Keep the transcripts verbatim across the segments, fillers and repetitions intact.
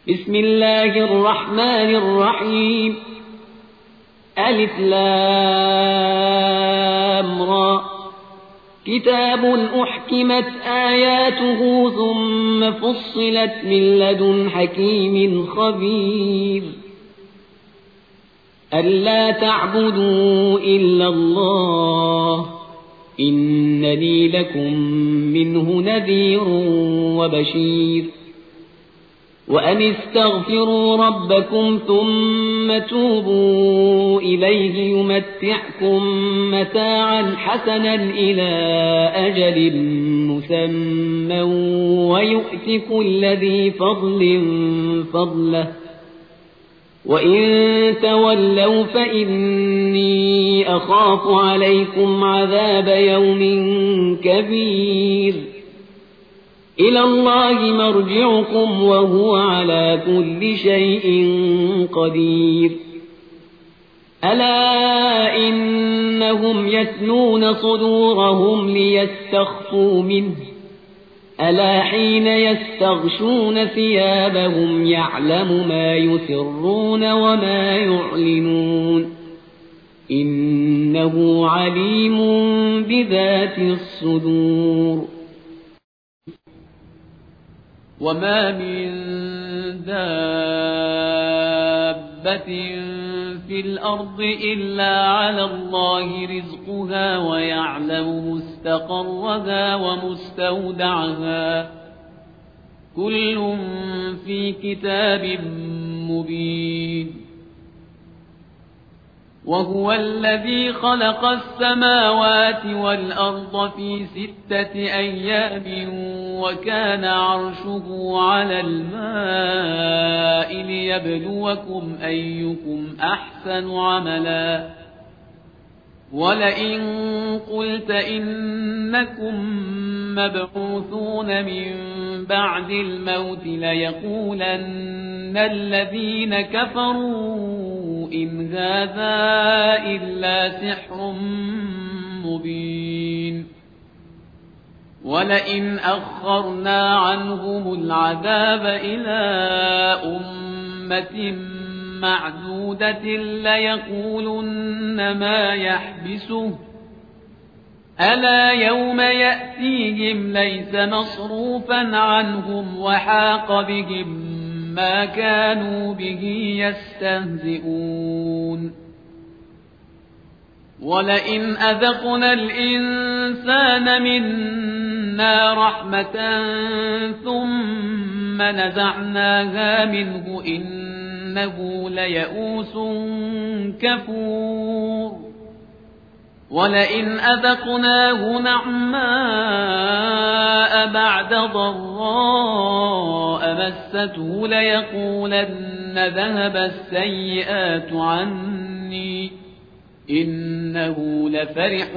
بسم الله الرحمن الرحيم ألف لام را كتاب أحكمت آياته ثم فصلت من لدن حكيم خبير ألا تعبدوا إلا الله إنني لكم منه نذير وبشير وأن استغفروا ربكم ثم توبوا إليه يمتعكم متاعا حسنا إلى أجل مسمى ويؤت كل ذي فضل فضله وإن تولوا فإني أخاف عليكم عذاب يوم كبير إلى الله مرجعكم وهو على كل شيء قدير ألا إنهم يثنون صدورهم ليستخفوا منه ألا حين يستغشون ثيابهم يعلم ما يسرون وما يعلنون إنه عليم بذات الصدور وما من دابة في الأرض إلا على الله رزقها ويعلم مستقرها ومستودعها كل في كتاب مبين وهو الذي خلق السماوات والأرض في ستة أيام وكان عرشه على الماء ليبلوكم أيكم أحسن عملا ولئن قلت إنكم مبعوثون من بعد الموت ليقولن الذين كفروا إن هذا إلا سحر مبين ولئن أخرنا عنهم العذاب إلى أمة معدودة ليقولن ما يحبسه ألا يوم يأتيهم ليس مصروفا عنهم وحاق بهم ما كانوا به يستهزئون ولئن أذقنا الإنسان منا رحمة ثم نزعناها منه إنه ليئوس كفور ولئن أذقناه نعماء بعد ضراء مسته ليقولن ذهب السيئات عني إنه لفرح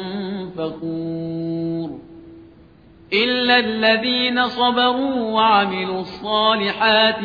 فخور إلا الذين صبروا وعملوا الصالحات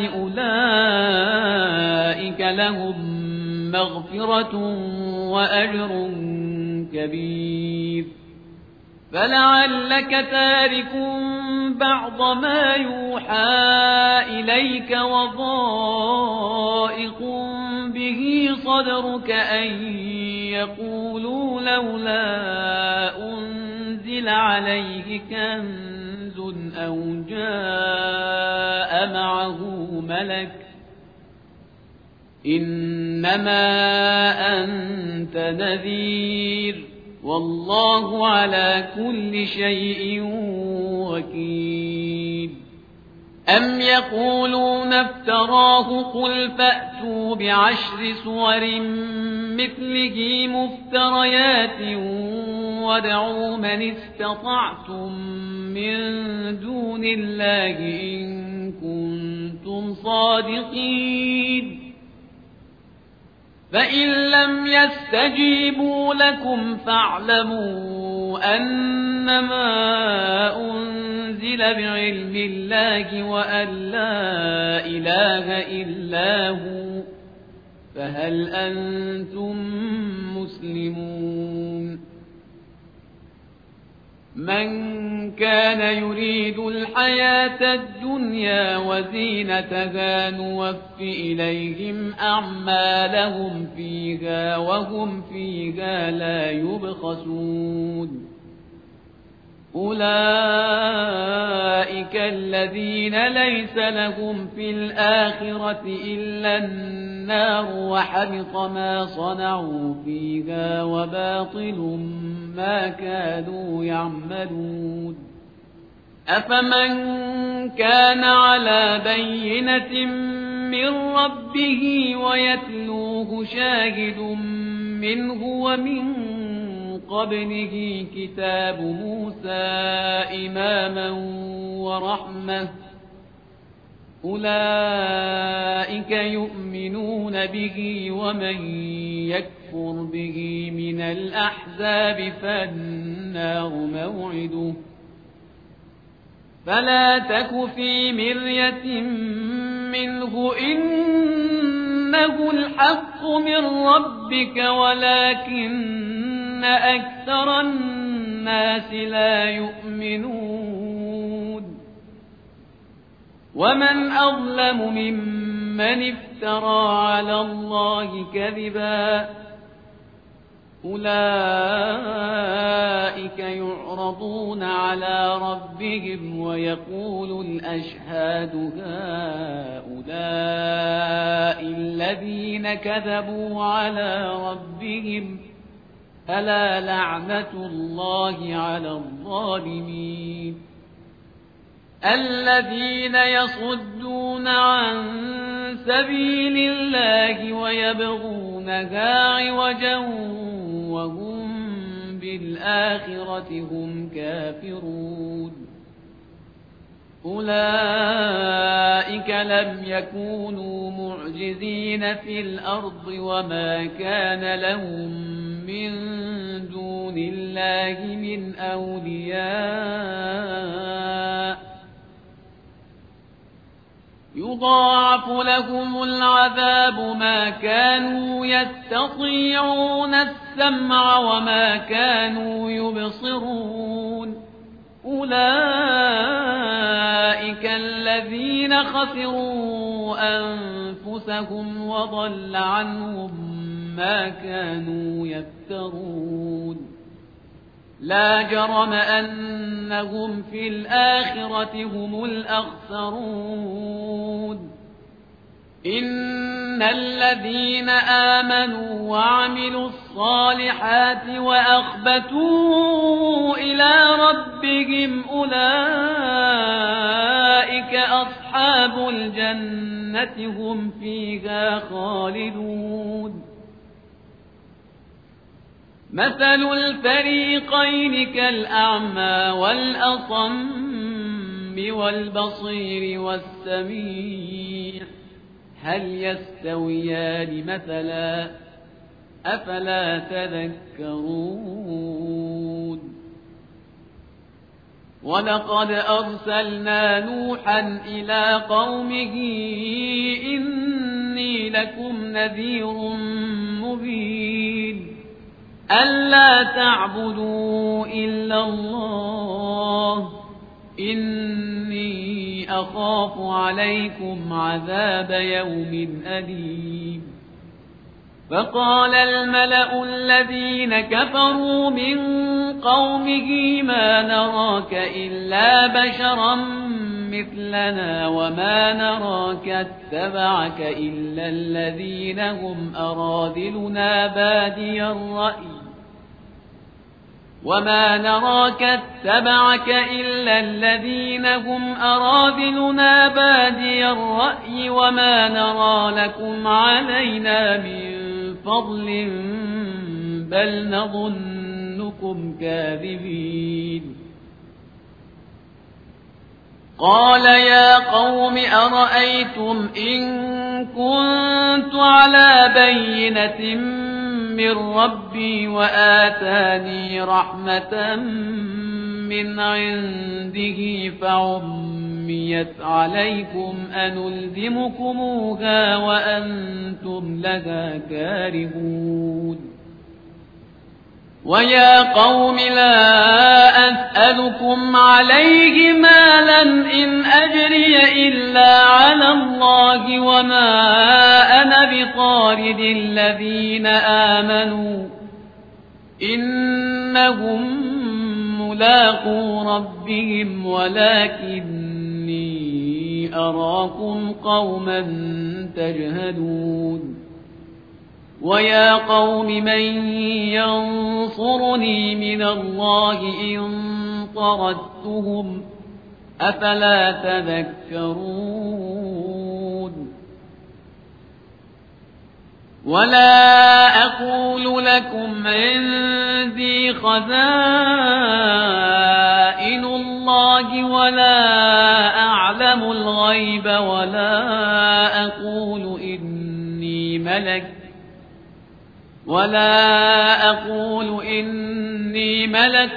أولئك لهم مغفرة وأجر كبير فلعلك تارك بعض ما يوحى إليك وضائق به صدرك أن يقولوا لولا أنزل عليه كنز أو جاء معه ملك إنما أنت نذير والله على كل شيء وكيل أم يقولون افتراه قل فأتوا بعشر سور مثله مفتريات وادعوا من استطعتم من دون الله إن كنتم صادقين فإن لم يستجيبوا لكم فاعلموا أنما أنزل بعلم الله وأن لا إله إلا هو فهل أنتم مسلمون من كان يريد الحياة الدنيا وزينتها نوف إليهم أعمالهم فيها وهم فيها لا يبخسون أولئك الذين ليس لهم في الآخرة إلا النار وحبط ما صنعوا فيها وباطل ما كانوا يعملون أفمن كان على بينة من ربه ويتلوه شاهد منه ومن قبله كتاب موسى إماما ورحمة أولئك يؤمنون به ومن يكفر به من الأحزاب فالنار موعده فلا تك في مرية منه إنه الحق من ربك ولكن أكثر الناس لا يؤمنون ومن أظلم ممن افترى على الله كذبا أولئك يعرضون على ربهم ويقول الأشهاد هؤلاء الذين كذبوا على ربهم ألا لعنة الله على الظالمين الذين يصدون عن سبيل الله ويبغونها عوجا وهم بالآخرة هم كافرون أولئك لم يكونوا معجزين في الأرض وما كان لهم من دون الله من أولياء يضاعف لهم العذاب ما كانوا يستطيعون السمع وما كانوا يبصرون أولئك الذين خسروا أنفسهم وضل عنهم ما كانوا يفترون لا جرم أنهم في الآخرة هم الأخسرون إن الذين آمنوا وعملوا الصالحات وأخبتوا إلى ربهم أولئك أصحاب الجنة هم فيها خالدون مثل الفريقين كالأعمى والأصم والبصير والسميع هل يستويان مثلا أفلا تذكرون ولقد أرسلنا نوحا إلى قومه إني لكم نذير مبين ألا تعبدوا إلا الله إني أخاف عليكم عذاب يوم أليم فقال الملأ الذين كفروا من قومه ما نراك إلا بشرا مثلنا وما نراك اتبعك إلا الذين هم أراذلنا بادي الرأي وما نراك اتبعك إلا الذين هم أراذلنا بادي الرأي وما نرى لكم علينا من فضل بل نظنكم كاذبين قال يا قوم أرأيتم إن كنت على بينة من ربي وآتاني رحمة من عنده فعميت عليكم أنلزمكموها وأنتم لها كارهون ويا قوم لا أسألكم عليه مالا إن أجري إلا على الله وما أنا بطارد الذين آمنوا إنهم ملاقو ربهم ولكني أراكم قوما تجهلون ويا قوم من ينصرني من الله إن طردتهم أفلا تذكرون ولا أقول لكم عندي خزائن الله ولا أعلم الغيب ولا أقول إني ملك ولا أقول إني ملك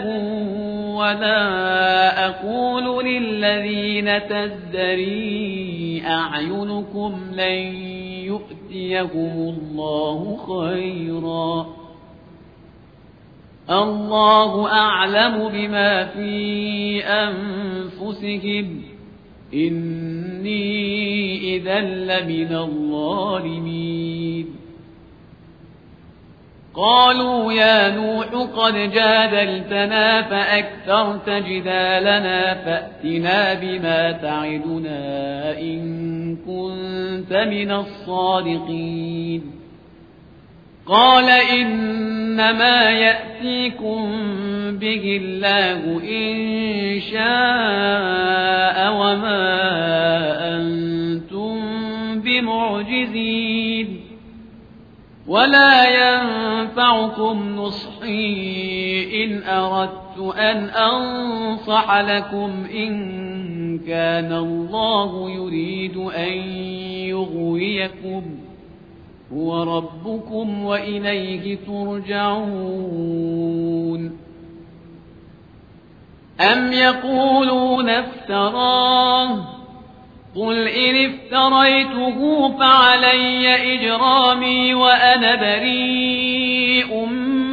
ولا أقول للذين تزدري أعينكم لن يؤتيهم الله خيرا الله أعلم بما في أنفسهم إني إذا لمن الظالمين قالوا يا نوح قد جادلتنا فأكثرت جدالنا فأتنا بما تعدنا إن كنت من الصادقين قال إنما يأتيكم به الله إن شاء وما أنتم بمعجزين ولا ينفعكم نصحي إن أردت أن أنصح لكم إن كان الله يريد أن يغويكم هو ربكم وإليه ترجعون أم يقولون افتراه قل إن افتريته فعلي إجرامي وأنا بريء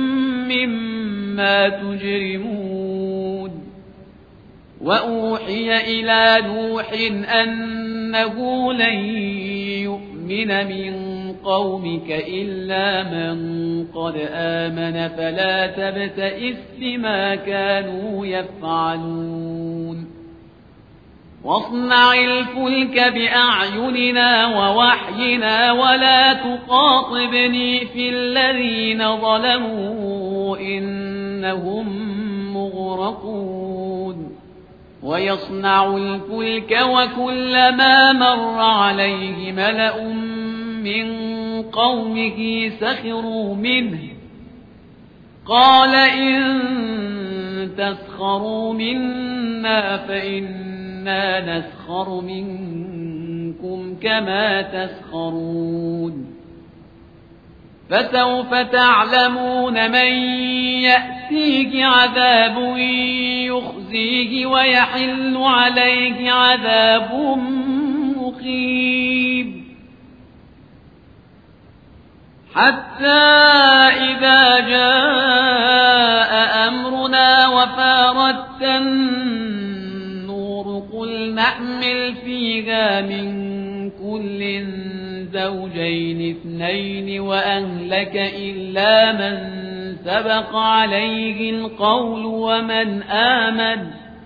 مما تجرمون وأوحي إلى نوح أنه لن يؤمن من قومك إلا من قد آمن فلا تبتئس بما كانوا يفعلون واصنع الفلك بأعيننا ووحينا ولا تخاطبني في الذين ظلموا إنهم مغرقون ويصنع الفلك وكلما مر عليه ملأ من قومه سخروا منه قال إن تسخروا منا فإن إنا نسخر منكم كما تسخرون فسوف تعلمون من يأتيه عذاب يخزيه ويحل عليه عذاب مقيم حتى إذا جاء أمرنا وفارت قل نحمل فيها من كل زوجين اثنين وأهلك إلا من سبق عليه القول ومن آمن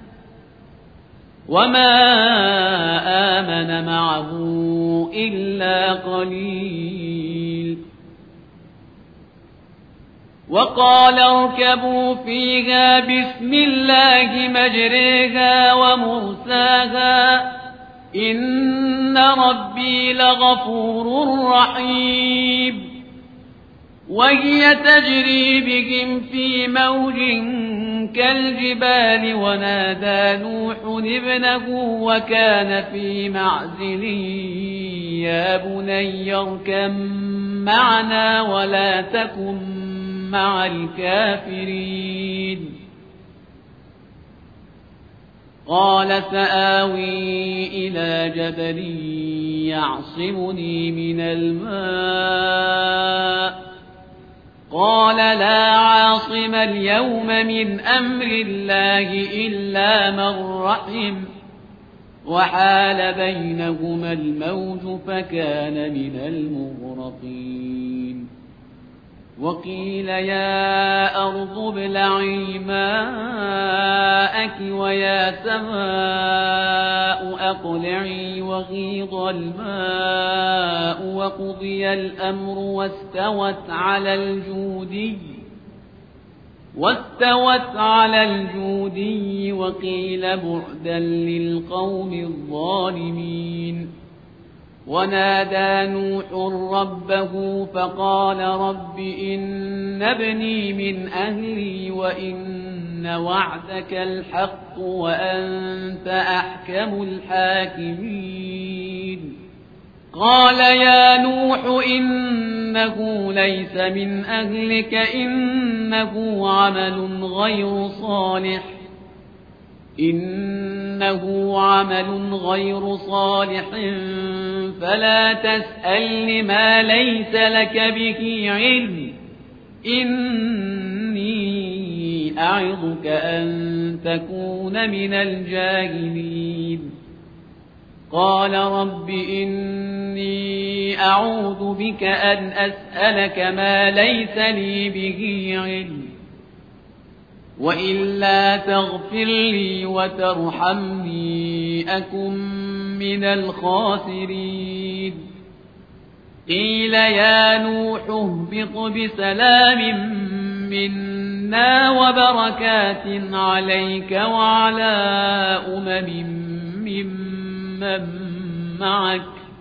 وما آمن معه إلا قليل وقال اركبوا فيها بسم الله مجريها ومرساها إن ربي لغفور رحيم وهي تجري بهم في موج كالجبال ونادى نوح ابنه وكان في معزل يا بني اركب معنا ولا تكن مع الكافرين قال سآوي إلى جبل يعصمني من الماء قال لا عاصم اليوم من أمر الله إلا من رحم وحال بينهما الموج فكان من المغرقين وقيل يا أرض ابلعي ماءك ويا سماء أقلعي وغيض الماء وقضي الأمر واستوت على الجودي واستوت على الجودي وقيل بعدا للقوم الظالمين ونادى نوح ربه فقال رب إن ابني من أهلي وإن وعدك الحق وأنت أحكم الحاكمين قال يا نوح إنه ليس من أهلك إنه عمل غير صالح إنه عمل غير صالح فلا تسألني ما ليس لك به علم إني أعظك أن تكون من الجاهلين قال رب إني أعوذ بك أن أسألك ما ليس لي به علم وإلا تغفر لي وترحمني أكن من الخاسرين قيل يا نوح اهبط بسلام منا وبركات عليك وعلى أمم ممن معك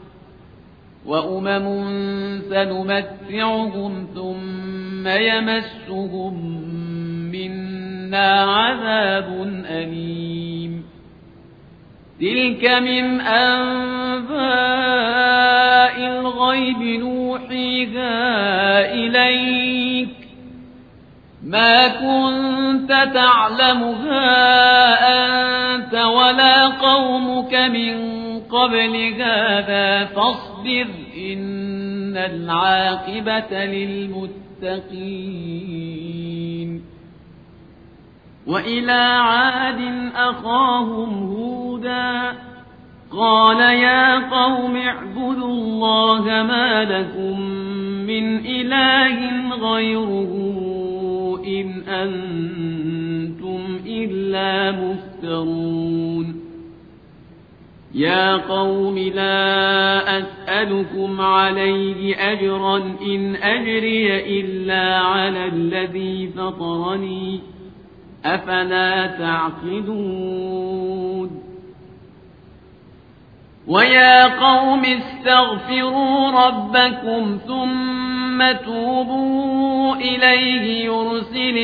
وأمم سنمتعهم ثم يمسهم منا عذاب أليم تلك من أنباء الغيب نوحيها إليك ما كنت تعلمها أنت ولا قومك من قبل هذا فاصبر إن العاقبة للمتقين وإلى عاد أخاهم هودا قال يا قوم اعبدوا الله ما لكم من إله غيره إن أنتم إلا مفترون يا قوم لا أسألكم عليه أجرا إن أجري إلا على الذي فطرني أفلا تعقلون ويا قوم استغفروا ربكم ثم توبوا إليه يرسل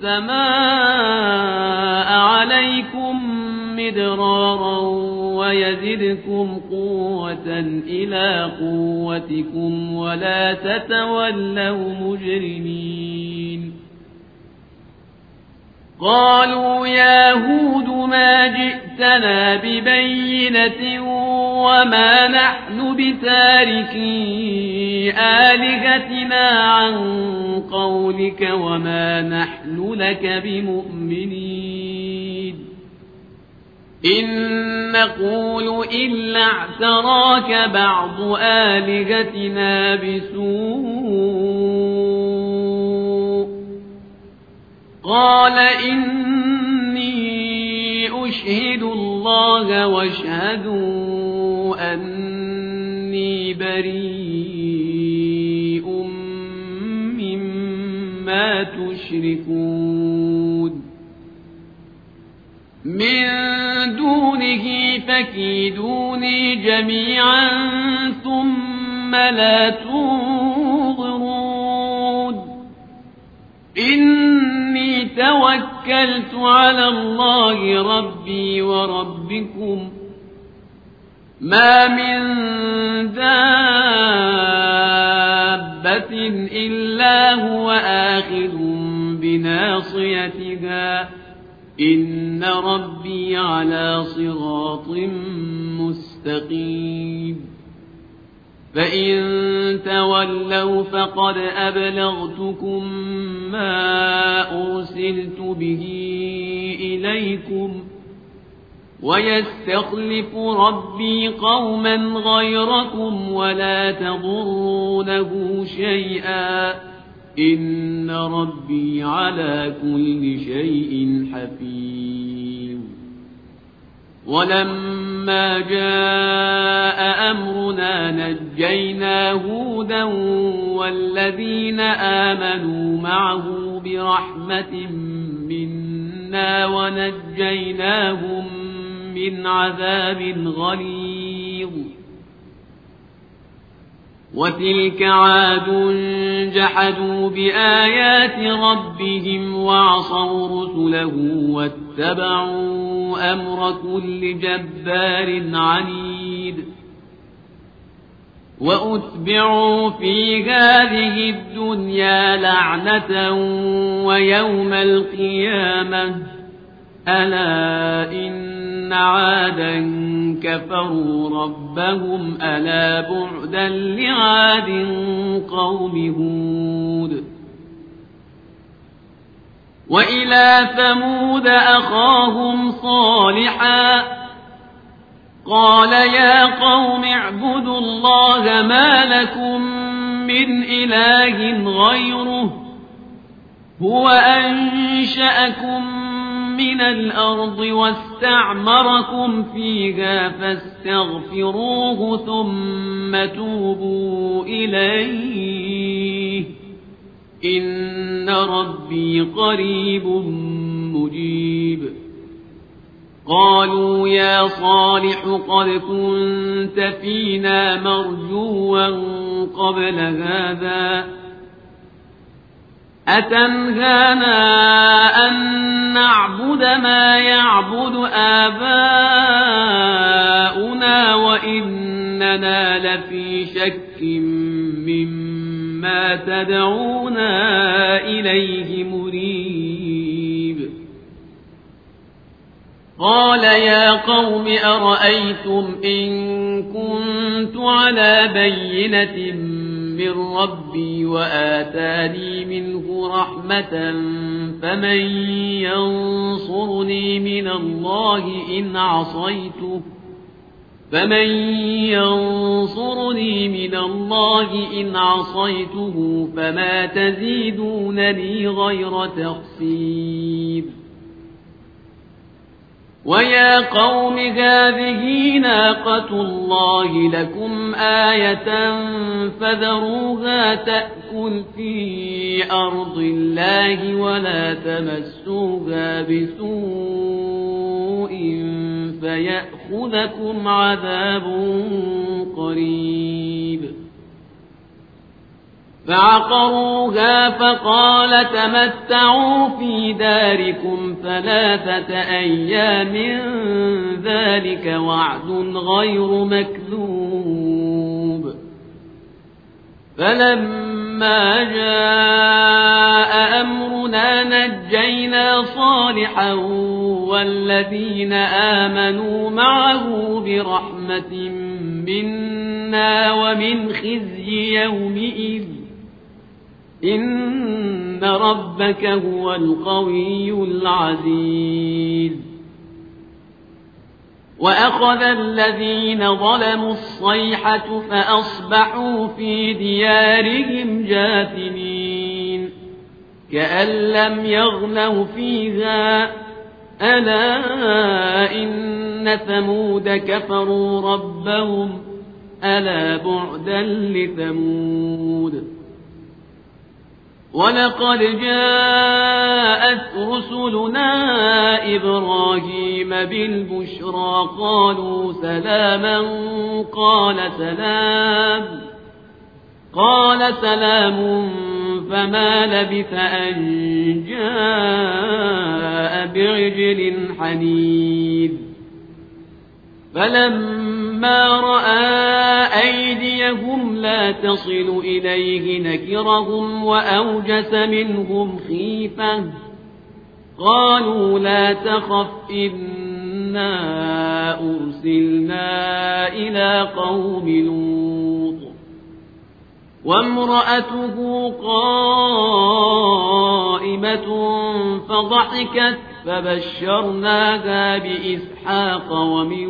السماء عليكم مدرارا ويزدكم قوة إلى قوتكم ولا تتولوا مجرمين قالوا يا هود ما جئتنا ببينة وما نحن بتاركي آلهتنا عن قولك وما نحن لك بمؤمنين إن نقول إلا اعتراك بعض آلهتنا بسوء قال إني أشهد الله واشهدوا أني بريء مما تشركون من دونه فكيدوني جميعا ثم لا تنظرون إني توكلت على الله ربي وربكم ما من دابة إلا هو آخذ بناصيتها إن ربي على صراط مستقيم فإن تولوا فقد أبلغتكم ما أرسلت به إليكم ويستخلف ربي قوما غيركم ولا تضرونه شيئا إن ربي على كل شيء حفيظ. ولما جاء أمرنا نجينا هودا والذين آمنوا معه برحمة منا ونجيناهم من عذاب غليظ. وتلك عاد جحدوا بآيات ربهم وعصوا رسله واتبعوا أمر كل جبار عنيد. وأتبعوا في هذه الدنيا لعنة ويوم القيامة ألا إن عادا كفروا ربهم ألا بعدا لعاد قوم هود. وإلى ثمود أخاهم صالحا قال يا قوم اعبدوا الله ما لكم من إله غيره هو أنشأكم من الأرض واستعمركم فيها فاستغفروه ثم توبوا إليه إن ربي قريب مجيب. قالوا يا صالح قد كنت فينا مرجوا قبل هذا أتنهانا أن نعبد ما يعبد آباؤنا وإننا لفي شك مما تدعونا إليه مريب. قال يا قوم أرأيتم إن كنت على بينة من ربي وآتاني منه رحمة فمن ينصرني من الله إن عصيته فمن ينصرني من الله إن عصيته فما تزيدونني غير تخسير. ويا قوم هذه ناقة الله لكم آية فذروها تأكل في أرض الله ولا تمسوها بسوء فيأخذكم عذاب قريب. فعقروها فقال تمتعوا في داركم ثلاثة أيام ذلك وعد غير مكذوب. فلما جاء أمرنا نجينا صالحا والذين آمنوا معه برحمة منا ومن خزي يومئذ إن ربك هو القوي العزيز. وأخذ الذين ظلموا الصيحة فأصبحوا في ديارهم جاثمين كأن لم يغنوا فيها ألا إن ثمود كفروا ربهم ألا بعدا لثمود. ولقد جاءت رسلنا إبراهيم بالبشرى قالوا سلاما قال سلام قال سلام فما لبث أن جاء بعجل حنيذ. فلما رأى أيديهم لا تصل إليه نكرهم وأوجس منهم خيفة قالوا لا تخف إنا أرسلنا إلى قوم لوط وامرأته قائمة فضحكت فبشرناها بإسحاق ومن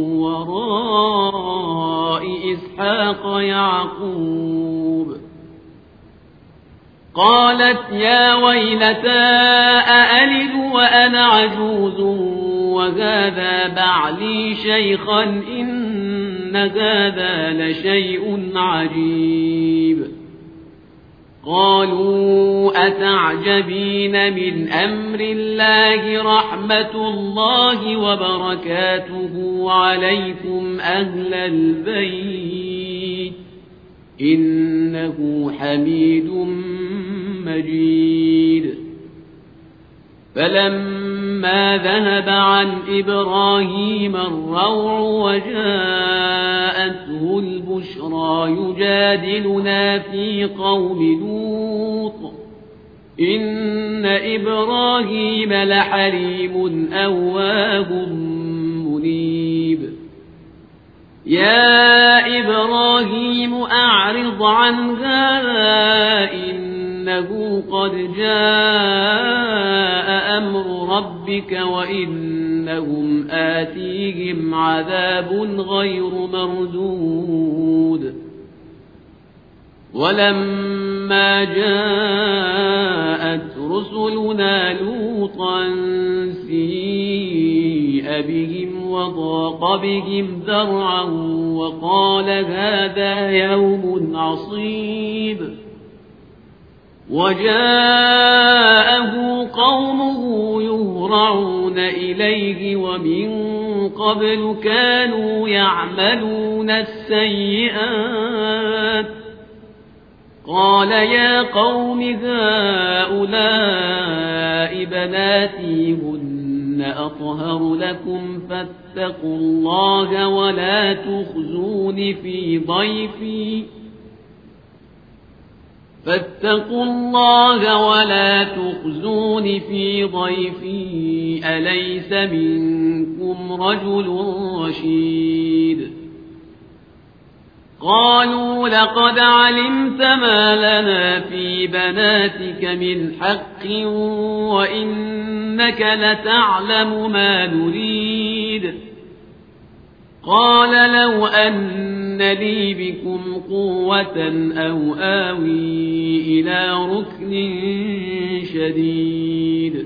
وراء إسحاق يعقوب قالت يا ويلتى أألد وأنا عجوز وهذا بعلي شيخا إن هذا لشيء عجيب قالوا أتعجبين من أمر الله رحمة الله وبركاته عليكم أهل البيت إنه حميد مجيد فلما ذهب عن إبراهيم الروع وجاءته البشرى يجادلنا في قوم لوط إن إبراهيم لحليم أواه منيب يا إبراهيم أعرض عن هذا إنه قد جاء أمر ربك وإنهم آتيهم عذاب غير مردود ولما جاءت رسلنا لوطا سيء بهم وضاق بهم ذرعا وقال هذا يوم عصيب وجاءه قومه يهرعون إليه ومن قبل كانوا يعملون السيئات قال يا قوم هؤلاء بناتي هن أطهر لكم فاتقوا الله ولا تخزون في ضيفي فاتقوا الله ولا تخزون في ضيفي أليس منكم رجل رشيد قالوا لقد علمت ما لنا في بناتك من حق وإنك لتعلم ما نريد قال لو أن لي بكم قوة أو آوي إلى ركن شديد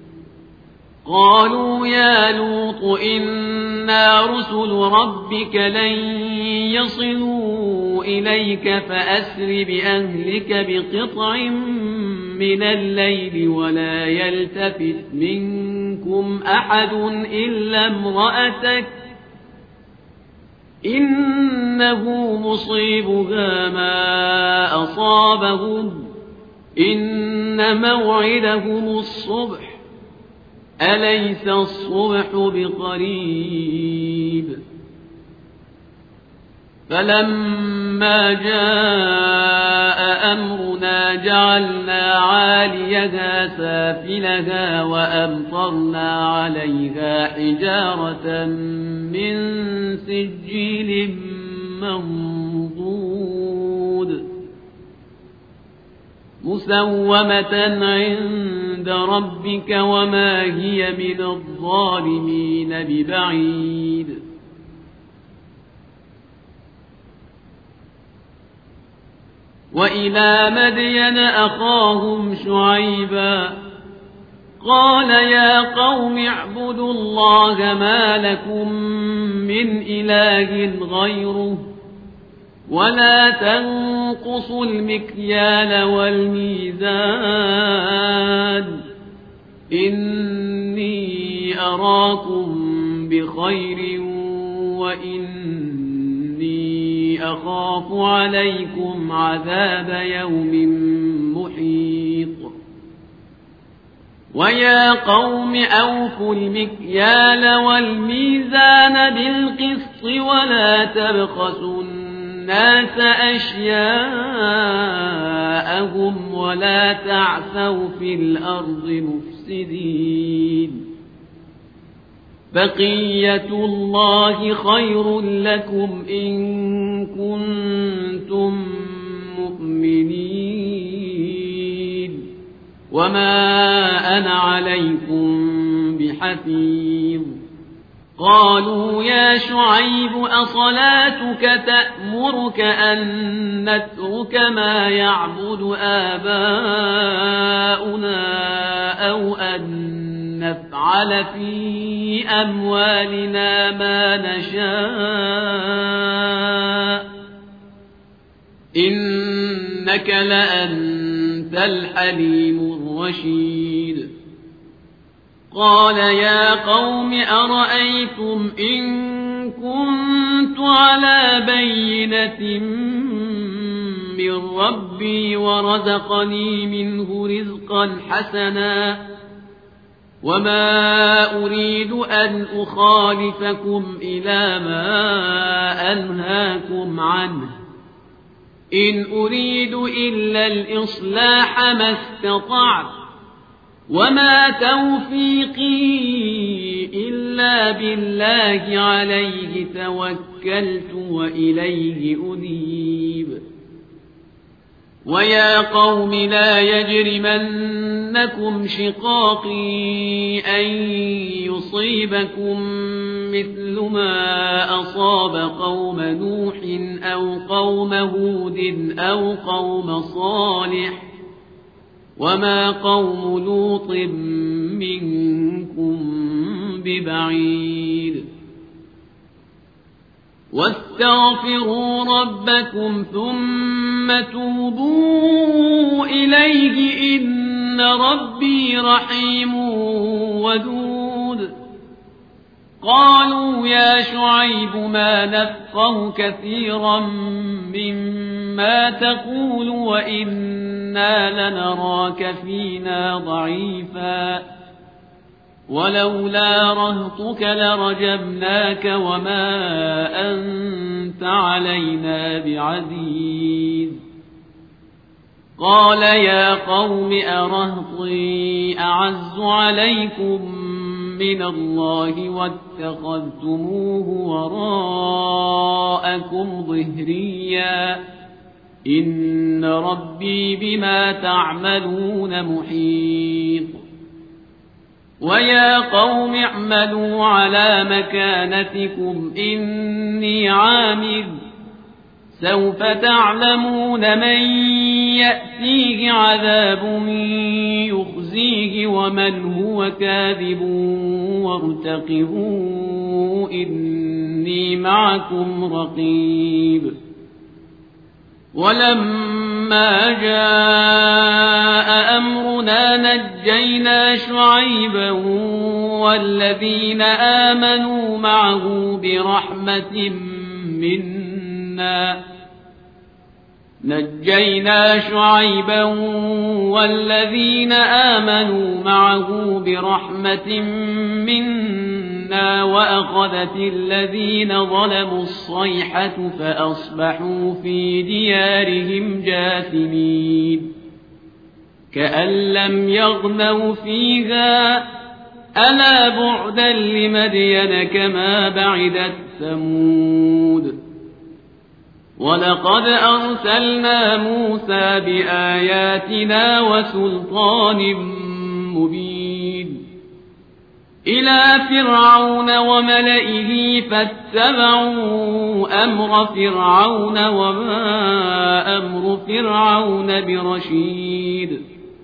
قالوا يا لوط إنا رسل ربك لن يصلوا إليك فأسر بأهلك بقطع من الليل ولا يلتفت منكم أحد إلا امرأتك إنه مصيبها ما أصابهم إن موعدهم الصبح أليس الصبح بقريب فلما جاء أمرنا جعلنا عاليها سافلها وأمطرنا عليها حجارة من سجيل منضود مسومة عند ربك وما هي من الظالمين ببعيد وإلى مدين أخاهم شعيبا قال يا قوم اعبدوا الله ما لكم من إله غيره ولا تنقصوا المكيال والميزان إني أراكم بخير وإني أخاف عليكم عذاب يوم محيط ويا قوم أوفوا المكيال والميزان بالقسط ولا تبخسوا الناس أشياءهم ولا تعثوا في الأرض مفسدين بقية الله خير لكم إن كنتم مؤمنين وما أنا عليكم بحفيظ قالوا يا شعيب أصلاتك تأمرك أن نترك ما يعبد آباؤنا أو أن نفعل في أموالنا ما نشاء إنك لأنت الحليم الرشيد قال يا قوم أرأيتم إن كنت على بينة من ربي ورزقني منه رزقا حسنا وما أريد أن أخالفكم إلى ما أنهاكم عنه إن أريد إلا الإصلاح ما استطعت وما توفيقي إلا بالله عليه توكلت وإليه أنيب ويا قوم لا يجرمنكم شقاقي أن يصيبكم مثل ما أصاب قوم نوح أو قوم هود أو قوم صالح وما قوم لوط منكم ببعيد واستغفروا ربكم ثم توبوا إليه إن ربي رحيم ودود قالوا يا شعيب ما نفقه كثيرا مما تقول وإنا لنراك فينا ضعيفا ولولا رهطك لرجمناك وما أنت علينا بعزيز قال يا قوم أرهطي أعز عليكم من الله واتخذتموه وراءكم ظهريا إن ربي بما تعملون محيط ويا قوم اعملوا على مكانتكم إني عامل سوف تعلمون من يأتيه عذاب يخزيه ومن هو كاذب وارتقبوا إني معكم رقيب ولما جاء أمرنا نجينا شعيبا والذين آمنوا معه برحمة منا نجينا شعيبا والذين آمنوا معه برحمة منا وأخذت الذين ظلموا الصيحة فأصبحوا في ديارهم جاثمين كأن لم يغنوا فيها ألا بعدا لمدين كما بعدت ثمود ولقد أرسلنا موسى بآياتنا وسلطان مبين إلى فرعون وملئه فاتبعوا أمر فرعون وما أمر فرعون برشيد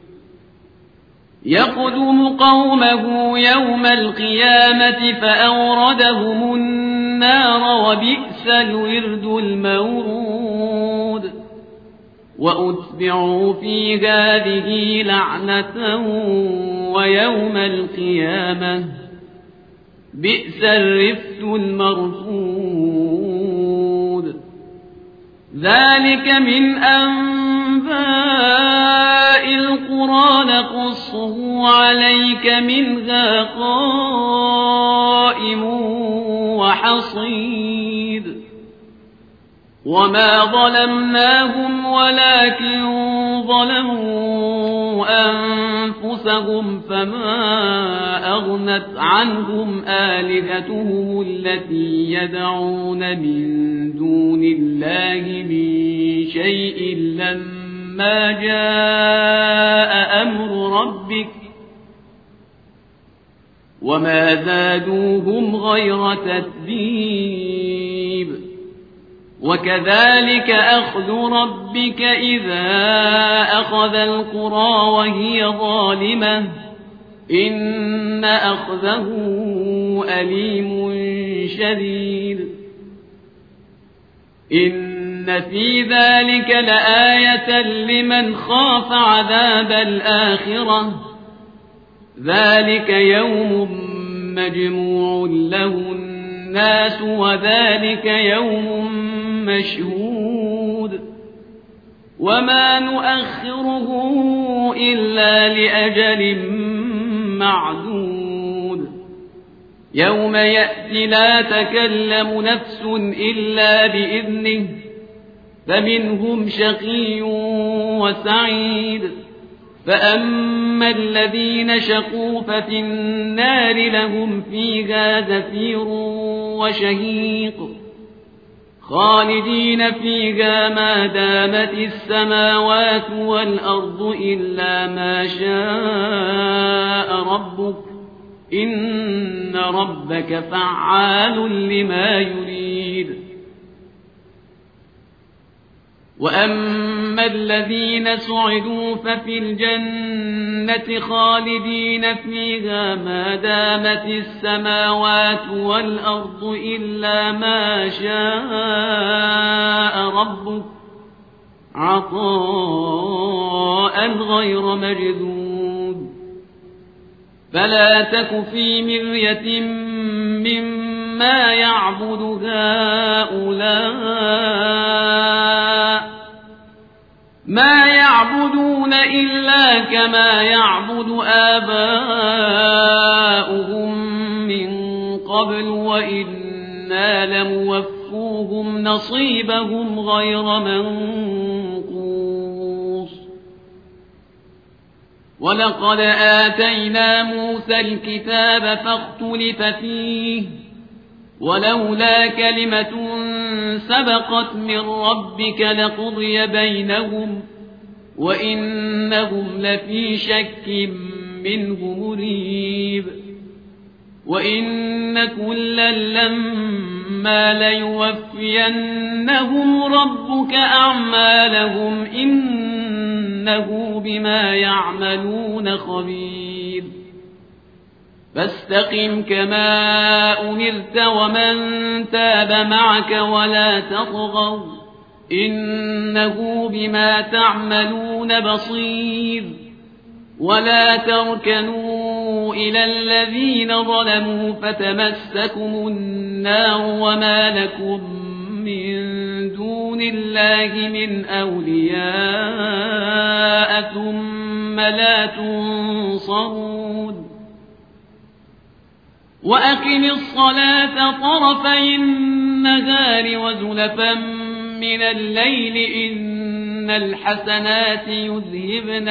يقدم قومه يوم القيامة فأوردهم النار وبئس الورد المورود وأتبعوا في هذه لعنة ويوم القيامة بئس الرفد المرفود ذلك من أنباء القرى نقصه عليك منها قائم وحصيد وما ظلمناهم ولكن ظلموا أنفسهم فما أغنت عنهم آلهتهم التي يدعون من دون الله من شيء لما لما جاء أمر ربك وما زادوهم غير تتبيب وكذلك أخذ ربك إذا أخذ القرى وهي ظالمة إن أخذه أليم شديد إن في ذلك لآية لمن خاف عذاب الآخرة ذلك يوم مجموع له الناس وذلك يوم مشهود وما نؤخره إلا لأجل معدود يوم يأتي لا تكلم نفس إلا بإذنه فمنهم شقي وسعيد فأما الذين شقوا ففي النار لهم فيها زفير وشهيق خالدين فيها ما دامت السماوات والأرض إلا ما شاء ربك إن ربك فعال لما يريد وأما الذين سعدوا ففي الجنة خالدين فيها ما دامت السماوات والأرض إلا ما شاء ربك عطاء غير مجذوذ فلا تك في مرية مما يعبد هؤلاء ما يعبدون إلا كما يعبد آباؤهم من قبل وإنا لموفوهم نصيبهم غير منقوص ولقد آتينا موسى الكتاب فاختلف فيه ولولا كلمة سبقت من ربك لقضي بينهم وإنهم لفي شك منه مريب وإن كلا لما ليوفينهم ربك أعمالهم إنه بما يعملون خبير فاستقم كما أمرت ومن تاب معك ولا تطغوا إنه بما تعملون بصير ولا تركنوا إلى الذين ظلموا فتمسكم النار وما لكم من دون الله من أولياء ثم لا تنصرون وأقم الصلاة طرفي النهار وزلفا من الليل إن الحسنات يذهبن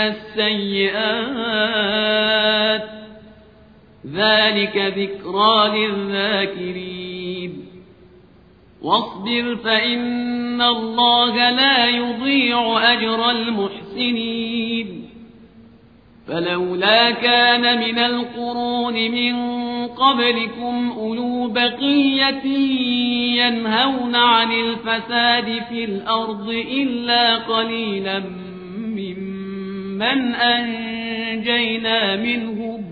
السيئات ذلك ذكرى للذاكرين واصبر فإن الله لا يضيع أجر المحسنين فلولا كان من القرون من قبلكم أولو بقية ينهون عن الفساد في الأرض إلا قليلا ممن أنجينا منهم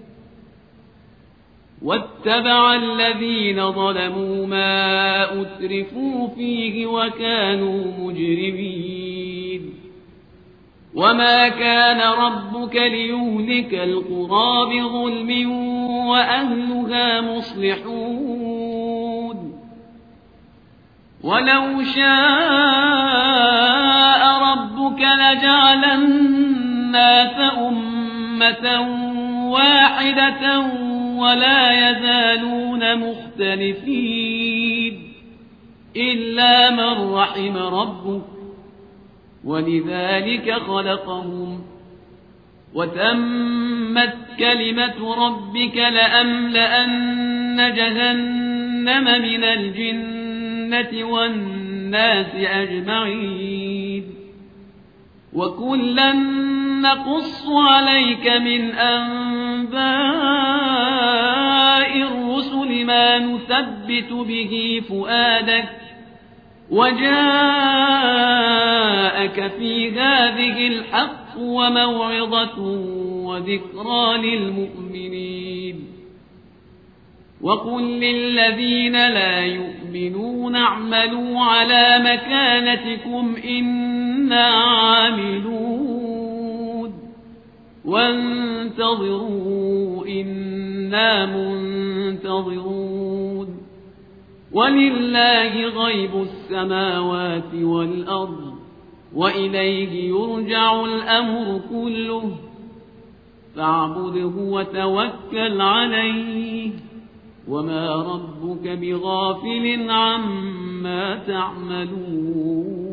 واتبع الذين ظلموا ما أترفوا فيه وكانوا مجرمين وما كان ربك ليهلك القرى بظلم وأهلها مصلحون ولو شاء ربك لجعل الناس أمة واحدة ولا يزالون مختلفين إلا من رحم ربك ولذلك خلقهم وتمت كلمة ربك لأملأن جهنم من الجنة والناس أجمعين وكلا نقص عليك من أنباء الرسل ما نثبت به فؤادك وجاءك في هذه الحق وموعظة وذكرى للمؤمنين وقل للذين لا يؤمنون اعملوا على مكانتكم إنا عاملون وانتظروا إنا منتظرون ولله غيب السماوات والأرض وإليه يرجع الأمر كله فاعبده وتوكل عليه وما ربك بغافل عما تعملون